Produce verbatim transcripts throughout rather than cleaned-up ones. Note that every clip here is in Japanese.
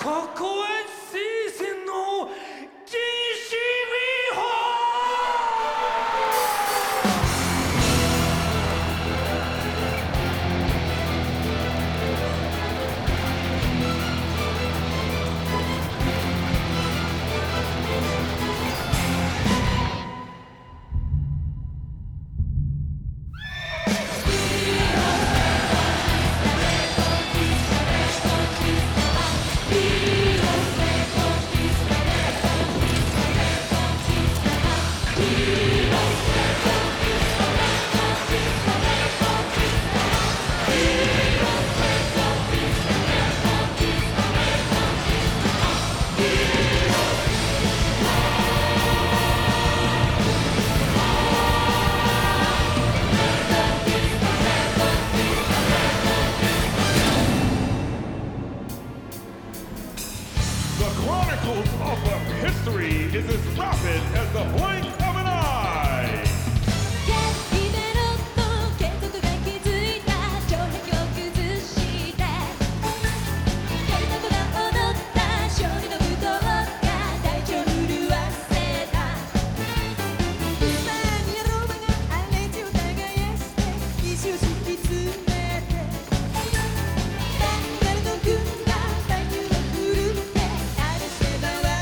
ここは聖戦の禁止日法。 Is as rapid as the blink of an eye. イベロット継続が築いた城壁を崩してやりたくが踊った勝利の舞踏が大地を震わせた。ウスパーニアローマがアレンジを耕して石を敷き詰めてダンガルの軍が大地を振るって荒らして回った。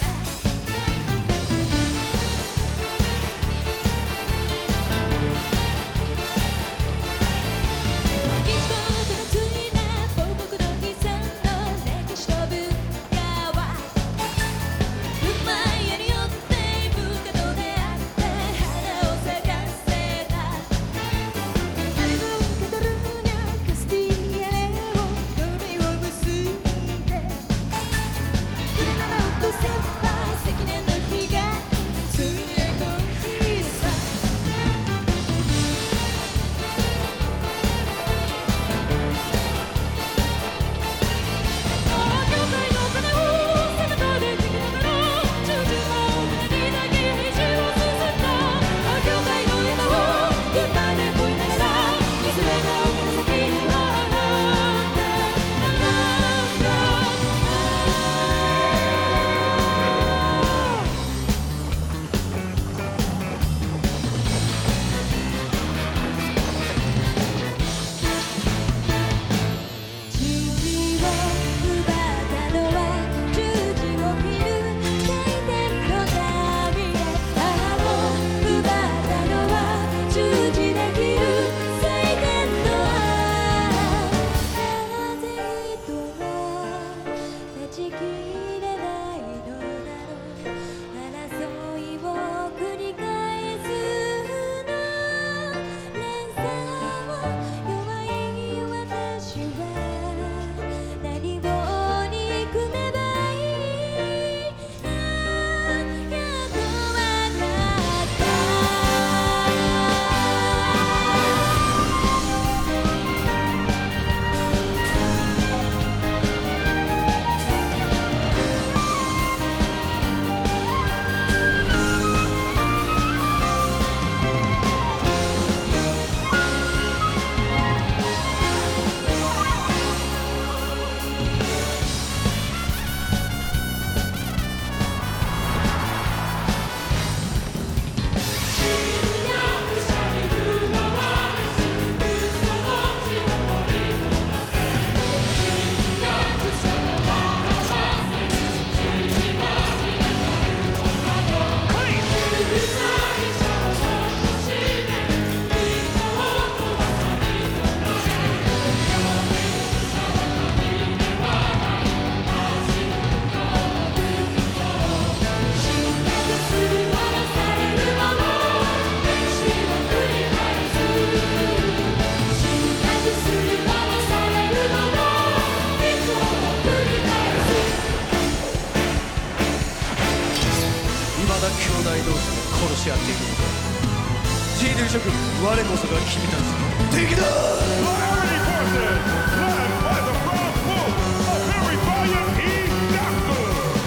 殺し合っているのか。ジードゥ諸君、我こそが君たちの敵だ。 Priority forces, led by the proud wolf, a very valiant E-Doctor.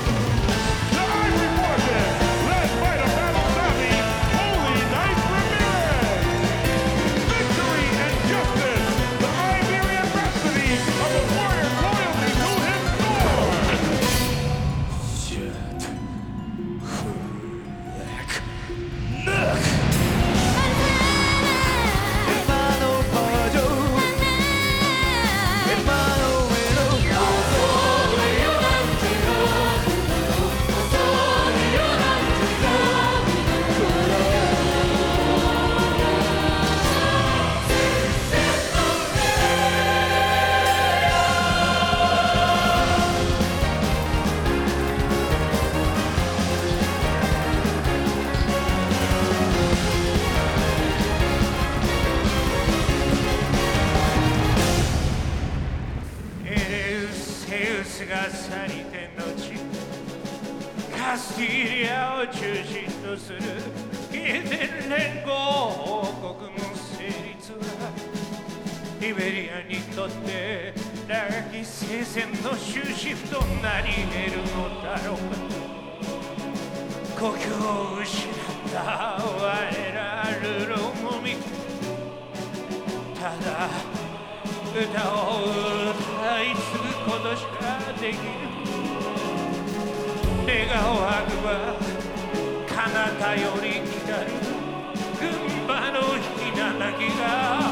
The Ivory forces, led by the battle-savvy Holy Knight Ramirez. Victory and justice, the Iberian Rhapsody of the warrior's loyalty to his sword. ユースが去りて後カスティリアを中心とするイデン連合王国の成立はイベリアにとって長き聖戦の終止符となり得るのだろうか。故郷を失った我らルロのみただ歌を歌い継ぐことしかできる。願わくば彼方より来たる群馬のひな鳴きが